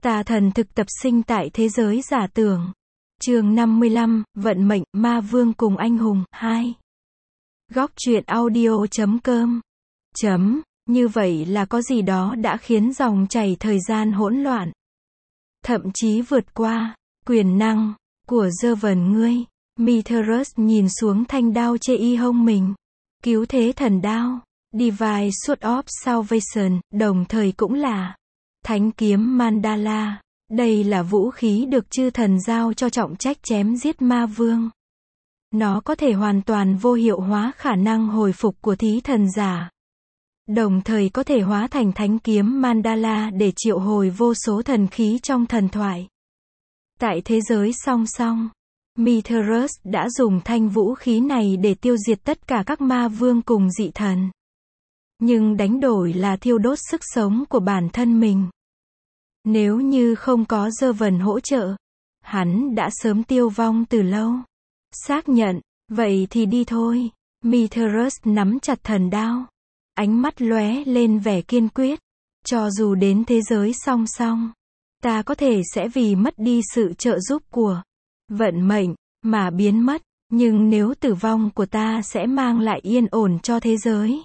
Tà thần thực tập sinh tại thế giới giả tưởng. Chương 55, Vận mệnh, Ma Vương cùng anh hùng, 2. Góc truyện audio.com. Như vậy là có gì đó đã khiến dòng chảy thời gian hỗn loạn. Thậm chí vượt qua quyền năng của Servant ngươi. Mithras nhìn xuống thanh đao chê y hông mình. Cứu thế thần đao, Divine Sword of Salvation, đồng thời cũng là Thánh kiếm Mandala. Đây là vũ khí được chư thần giao cho trọng trách chém giết ma vương. Nó có thể hoàn toàn vô hiệu hóa khả năng hồi phục của thí thần giả. Đồng thời có thể hóa thành thánh kiếm Mandala để triệu hồi vô số thần khí trong thần thoại. Tại thế giới song song, Mithras đã dùng thanh vũ khí này để tiêu diệt tất cả các ma vương cùng dị thần. Nhưng đánh đổi là thiêu đốt sức sống của bản thân mình. Nếu như không có Servant hỗ trợ, hắn đã sớm tiêu vong từ lâu. Xác nhận, vậy thì đi thôi. Mithras nắm chặt thần đao. Ánh mắt lóe lên vẻ kiên quyết. Cho dù đến thế giới song song, ta có thể sẽ vì mất đi sự trợ giúp của vận mệnh mà biến mất, nhưng nếu tử vong của ta sẽ mang lại yên ổn cho thế giới.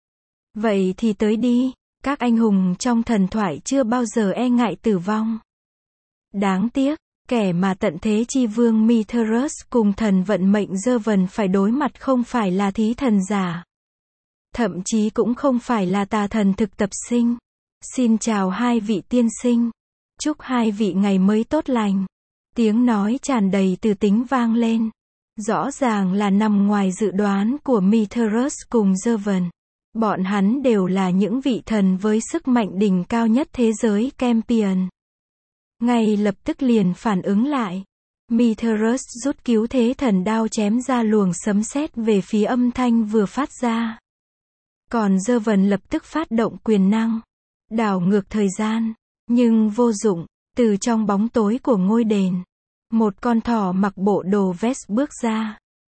Vậy thì tới đi. Các anh hùng trong thần thoại chưa bao giờ e ngại tử vong. Đáng tiếc, kẻ mà tận thế chi vương Mithras cùng thần vận mệnh Servant phải đối mặt không phải là thí thần giả. Thậm chí cũng không phải là tà thần thực tập sinh. Xin chào hai vị tiên sinh. Chúc hai vị ngày mới tốt lành. Tiếng nói tràn đầy từ tính vang lên. Rõ ràng là nằm ngoài dự đoán của Mithras cùng Servant. Bọn hắn đều là những vị thần với sức mạnh đỉnh cao nhất thế giới Campion. Ngay lập tức liền phản ứng lại. Mithras rút cứu thế thần đao chém ra luồng sấm sét về phía âm thanh vừa phát ra. Còn Servant lập tức phát động quyền năng, đảo ngược thời gian. Nhưng vô dụng, từ trong bóng tối của ngôi đền, một con thỏ mặc bộ đồ vest bước ra.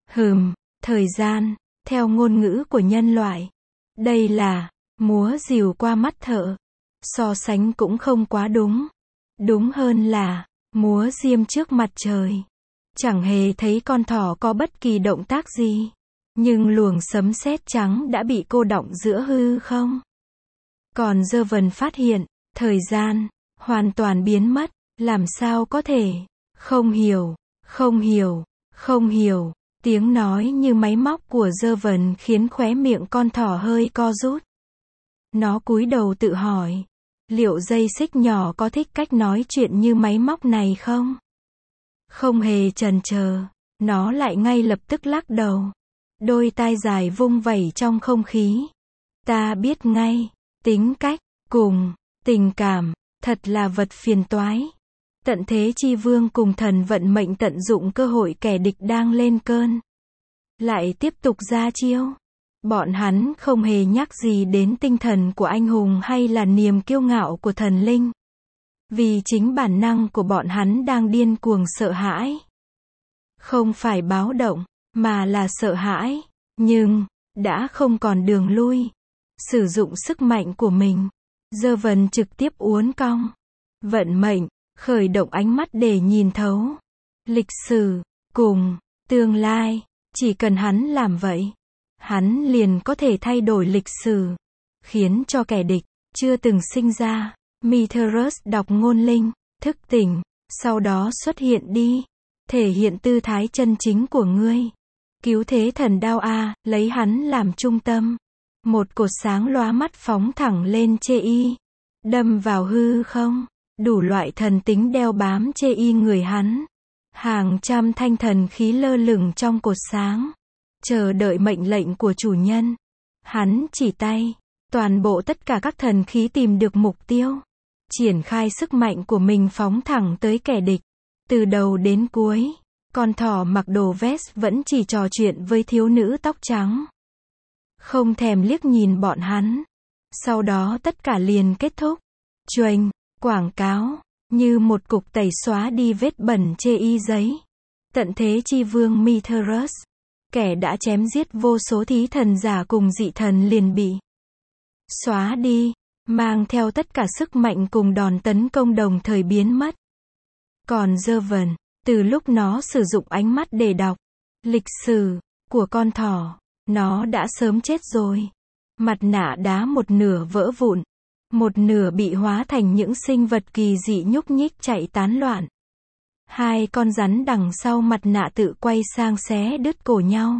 Thời gian, theo ngôn ngữ của nhân loại. Đây là múa rìu qua mắt thợ. So sánh cũng không quá đúng. Đúng hơn là múa diêm trước mặt trời. Chẳng hề thấy con thỏ có bất kỳ động tác gì. Nhưng luồng sấm sét trắng đã bị cô đọng giữa hư không. Còn Servant phát hiện, thời gian hoàn toàn biến mất. Làm sao có thể? Không hiểu. Tiếng nói như máy móc của Servant khiến khóe miệng con thỏ hơi co rút. Nó cúi đầu tự hỏi, liệu dây xích nhỏ có thích cách nói chuyện như máy móc này không? Không hề chần chờ, nó lại ngay lập tức lắc đầu. Đôi tai dài vung vẩy trong không khí. Ta biết ngay, tính cách, cùng tình cảm, thật là vật phiền toái. Tận thế chi vương cùng thần vận mệnh tận dụng cơ hội kẻ địch đang lên cơn. Lại tiếp tục ra chiêu. Bọn hắn không hề nhắc gì đến tinh thần của anh hùng hay là niềm kiêu ngạo của thần linh. Vì chính bản năng của bọn hắn đang điên cuồng sợ hãi. Không phải báo động, mà là sợ hãi. Nhưng, đã không còn đường lui. Sử dụng sức mạnh của mình. Servant trực tiếp uốn cong. Vận mệnh, khởi động ánh mắt để nhìn thấu lịch sử, cùng tương lai. Chỉ cần hắn làm vậy, hắn liền có thể thay đổi lịch sử, khiến cho kẻ địch chưa từng sinh ra. Mithras đọc ngôn linh, thức tỉnh, sau đó xuất hiện đi, thể hiện tư thái chân chính của ngươi. Cứu thế thần đao a, lấy hắn làm trung tâm. Một cột sáng lóa mắt phóng thẳng lên chê y, đâm vào hư không. Đủ loại thần tính đeo bám chê y người hắn. Hàng trăm thanh thần khí lơ lửng trong cột sáng, chờ đợi mệnh lệnh của chủ nhân. Hắn chỉ tay, toàn bộ tất cả các thần khí tìm được mục tiêu, triển khai sức mạnh của mình phóng thẳng tới kẻ địch. Từ đầu đến cuối, con thỏ mặc đồ vest vẫn chỉ trò chuyện với thiếu nữ tóc trắng, không thèm liếc nhìn bọn hắn. Sau đó tất cả liền kết thúc. Choành, quảng cáo, như một cục tẩy xóa đi vết bẩn chê y giấy. Tận thế chi vương Mithras, kẻ đã chém giết vô số thí thần giả cùng dị thần liền bị xóa đi. mang theo tất cả sức mạnh cùng đòn tấn công đồng thời biến mất. Còn Servant, từ lúc nó sử dụng ánh mắt để đọc lịch sử của con thỏ, nó đã sớm chết rồi. Mặt nạ đá một nửa vỡ vụn, một nửa bị hóa thành những sinh vật kỳ dị nhúc nhích chạy tán loạn. Hai con rắn đằng sau mặt nạ tự quay sang xé đứt cổ nhau.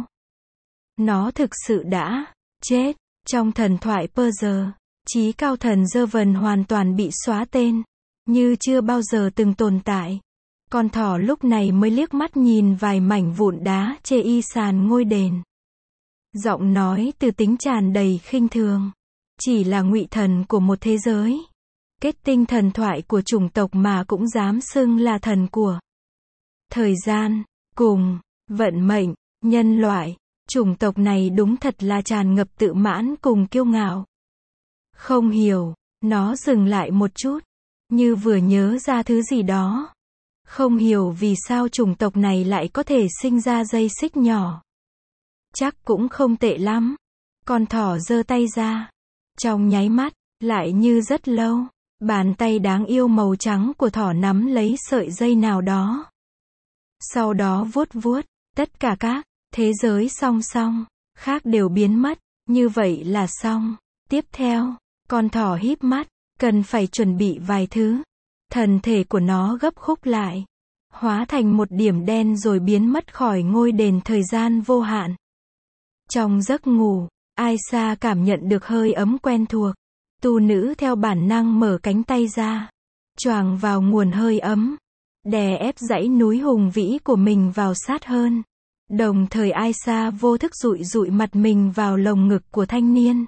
Nó thực sự đã chết. Trong thần thoại Persia, chí cao thần Servant hoàn toàn bị xóa tên, như chưa bao giờ từng tồn tại. Con thỏ lúc này mới liếc mắt nhìn vài mảnh vụn đá chê y sàn ngôi đền. Giọng nói từ tính tràn đầy khinh thường. Chỉ là ngụy thần của một thế giới. Kết tinh thần thoại của chủng tộc mà cũng dám xưng là thần của thời gian, cùng vận mệnh, nhân loại. Chủng tộc này đúng thật là tràn ngập tự mãn cùng kiêu ngạo. Không hiểu, nó dừng lại một chút, như vừa nhớ ra thứ gì đó. Không hiểu vì sao chủng tộc này lại có thể sinh ra dây xích nhỏ. Chắc cũng không tệ lắm. Con thỏ giơ tay ra. Trong nháy mắt, lại như rất lâu, bàn tay đáng yêu màu trắng của thỏ nắm lấy sợi dây nào đó. Sau đó vuốt vuốt, tất cả các thế giới song song khác đều biến mất, như vậy là xong. Tiếp theo, con thỏ híp mắt, cần phải chuẩn bị vài thứ. Thân thể của nó gấp khúc lại, hóa thành một điểm đen rồi biến mất khỏi ngôi đền thời gian vô hạn. Trong giấc ngủ, Aisha cảm nhận được hơi ấm quen thuộc. Tu nữ theo bản năng mở cánh tay ra, choàng vào nguồn hơi ấm, đè ép dãy núi hùng vĩ của mình vào sát hơn. Đồng thời Aisha vô thức dụi dụi mặt mình vào lồng ngực của thanh niên.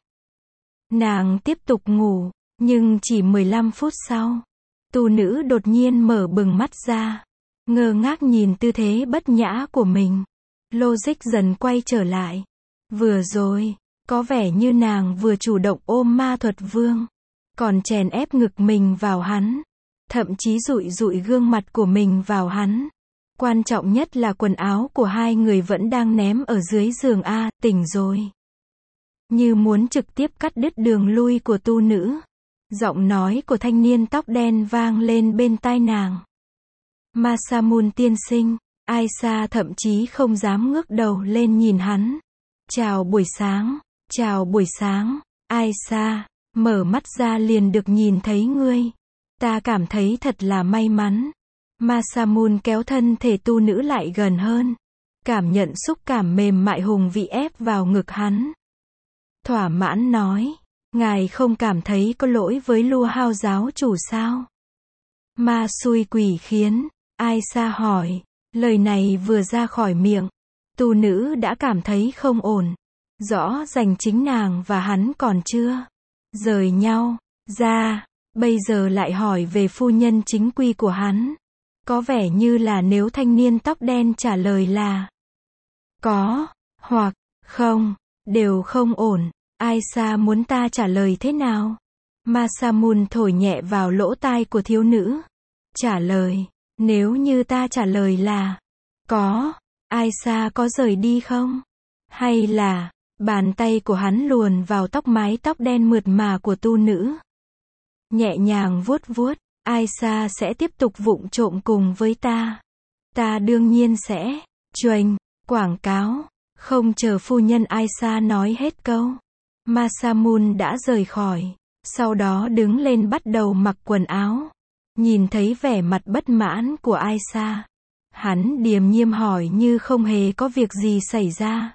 Nàng tiếp tục ngủ, nhưng chỉ 15 phút sau, tu nữ đột nhiên mở bừng mắt ra, ngơ ngác nhìn tư thế bất nhã của mình. Logic dần quay trở lại. Vừa rồi, có vẻ như nàng vừa chủ động ôm ma thuật vương, còn chèn ép ngực mình vào hắn, thậm chí dụi dụi gương mặt của mình vào hắn. Quan trọng nhất là quần áo của hai người vẫn đang ném ở dưới giường. Tỉnh rồi. Như muốn trực tiếp cắt đứt đường lui của tu nữ. Giọng nói của thanh niên tóc đen vang lên bên tai nàng. Masamun tiên sinh. Aisha thậm chí không dám ngước đầu lên nhìn hắn. Chào buổi sáng. Chào buổi sáng. Aisha, mở mắt ra liền được nhìn thấy ngươi. Ta cảm thấy thật là may mắn. Masamun kéo thân thể tu nữ lại gần hơn, cảm nhận xúc cảm mềm mại hùng vĩ ép vào ngực hắn. Thỏa mãn nói, ngài không cảm thấy có lỗi với Lua Hao giáo chủ sao? Ma xui quỷ khiến, Aisha hỏi. Lời này vừa ra khỏi miệng, tu nữ đã cảm thấy không ổn. Rõ ràng chính nàng và hắn còn chưa rời nhau ra, bây giờ lại hỏi về phu nhân chính quy của hắn. Có vẻ như là nếu thanh niên tóc đen trả lời là có, hoặc không, đều không ổn. Aisha muốn ta trả lời thế nào? Masamun thổi nhẹ vào lỗ tai của thiếu nữ. Trả lời, nếu như ta trả lời là có, Aisha có rời đi không? Hay là, bàn tay của hắn luồn vào mái tóc đen mượt mà của tu nữ. Nhẹ nhàng vuốt vuốt. Aisha sẽ tiếp tục vụng trộm cùng với ta. Ta đương nhiên sẽ chuềnh quảng cáo. Không chờ phu nhân Aisha nói hết câu, Masamun đã rời khỏi. Sau đó đứng lên bắt đầu mặc quần áo. Nhìn thấy vẻ mặt bất mãn của Aisha, hắn điềm nhiên hỏi như không hề có việc gì xảy ra.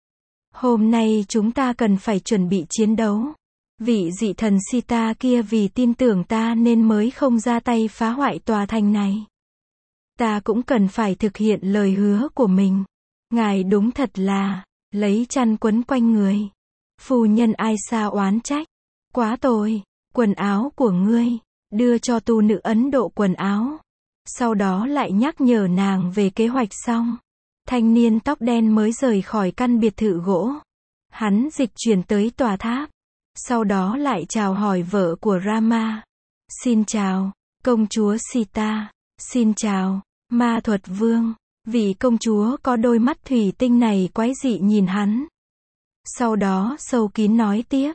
Hôm nay chúng ta cần phải chuẩn bị chiến đấu. Vị dị thần Sita kia vì tin tưởng ta nên mới không ra tay phá hoại tòa thành này. Ta cũng cần phải thực hiện lời hứa của mình. Ngài đúng thật là lấy chăn quấn quanh người. Phu nhân Aisha oán trách. Quá tồi, quần áo của ngươi. Đưa cho tu nữ Ấn Độ quần áo. Sau đó lại nhắc nhở nàng về kế hoạch xong. Thanh niên tóc đen mới rời khỏi căn biệt thự gỗ. Hắn dịch chuyển tới tòa tháp. Sau đó lại chào hỏi vợ của Rama. Xin chào, công chúa Sita. Xin chào, ma thuật vương. Vị công chúa có đôi mắt thủy tinh này quái dị nhìn hắn. Sau đó sâu kín nói tiếp.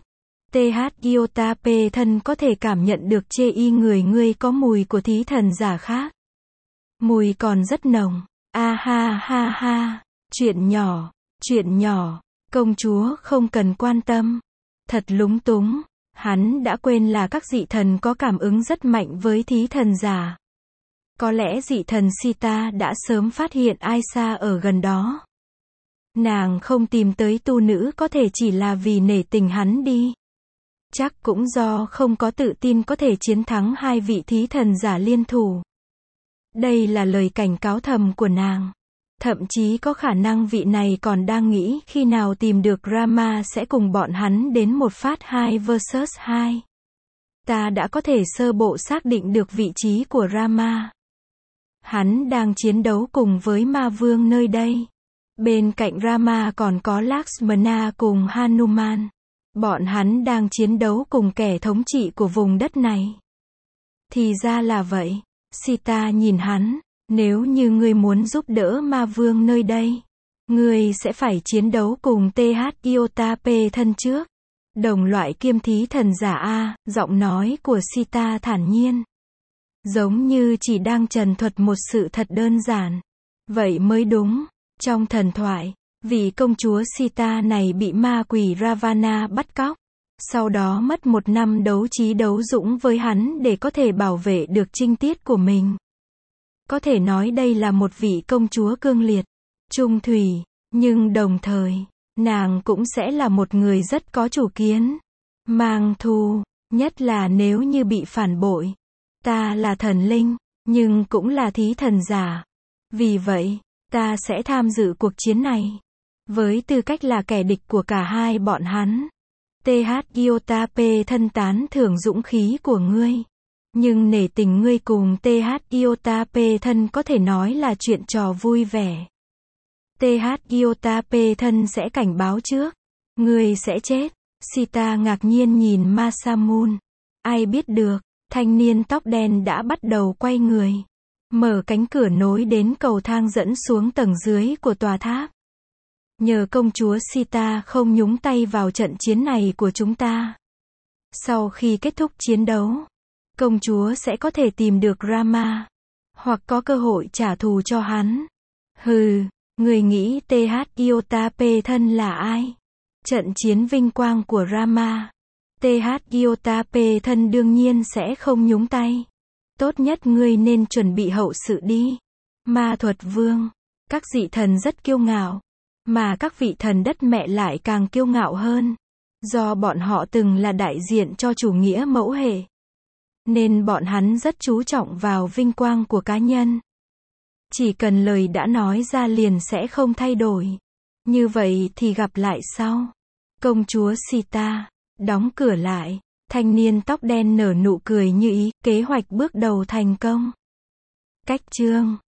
Thyotape thân có thể cảm nhận được chê y người ngươi có mùi của thí thần giả khác. Mùi còn rất nồng. A ha ha ha. Chuyện nhỏ. Công chúa không cần quan tâm. Thật lúng túng. Hắn đã quên là các dị thần có cảm ứng rất mạnh với thí thần giả. Có lẽ dị thần Sita đã sớm phát hiện Aisa ở gần đó. Nàng không tìm tới tu nữ có thể chỉ là vì nể tình hắn đi. Chắc cũng do không có tự tin có thể chiến thắng hai vị thí thần giả liên thủ. Đây là lời cảnh cáo thầm của nàng. Thậm chí có khả năng vị này còn đang nghĩ khi nào tìm được Rama sẽ cùng bọn hắn đến một phát 2 vs 2. Ta đã có thể sơ bộ xác định được vị trí của Rama. Hắn đang chiến đấu cùng với ma vương nơi đây. Bên cạnh Rama còn có Lakshmana cùng Hanuman. Bọn hắn đang chiến đấu cùng kẻ thống trị của vùng đất này. Thì ra là vậy. Sita nhìn hắn. Nếu như ngươi muốn giúp đỡ ma vương nơi đây, ngươi sẽ phải chiến đấu cùng Thyotape thân trước. Đồng loại kiêm thí thần giả A, giọng nói của Sita thản nhiên. Giống như chỉ đang trần thuật một sự thật đơn giản. Vậy mới đúng. Trong thần thoại, vị công chúa Sita này bị ma quỷ Ravana bắt cóc. Sau đó mất 1 năm đấu trí đấu dũng với hắn để có thể bảo vệ được trinh tiết của mình. Có thể nói đây là một vị công chúa cương liệt, trung thủy, nhưng đồng thời, nàng cũng sẽ là một người rất có chủ kiến, mang thù, nhất là nếu như bị phản bội. Ta là thần linh, nhưng cũng là thí thần giả. Vì vậy, ta sẽ tham dự cuộc chiến này. Với tư cách là kẻ địch của cả hai bọn hắn. Thyotape thân tán thưởng dũng khí của ngươi. Nhưng nể tình ngươi cùng Thyotape thân có thể nói là chuyện trò vui vẻ. Thyotape thân sẽ cảnh báo trước. Ngươi sẽ chết. Sita ngạc nhiên nhìn Masamune. Ai biết được, thanh niên tóc đen đã bắt đầu quay người. Mở cánh cửa nối đến cầu thang dẫn xuống tầng dưới của tòa tháp. Nhờ công chúa Sita không nhúng tay vào trận chiến này của chúng ta. Sau khi kết thúc chiến đấu, công chúa sẽ có thể tìm được Rama. Hoặc có cơ hội trả thù cho hắn. Hừ, người nghĩ Thyotape thân là ai? Trận chiến vinh quang của Rama. Thyotape thân đương nhiên sẽ không nhúng tay. Tốt nhất ngươi nên chuẩn bị hậu sự đi. Ma thuật vương. Các dị thần rất kiêu ngạo. Mà các vị thần đất mẹ lại càng kiêu ngạo hơn. Do bọn họ từng là đại diện cho chủ nghĩa mẫu hệ. Nên bọn hắn rất chú trọng vào vinh quang của cá nhân. Chỉ cần lời đã nói ra liền sẽ không thay đổi. Như vậy thì gặp lại sau. Công chúa Sita. Đóng cửa lại. Thanh niên tóc đen nở nụ cười như ý. Kế hoạch bước đầu thành công. Cách chương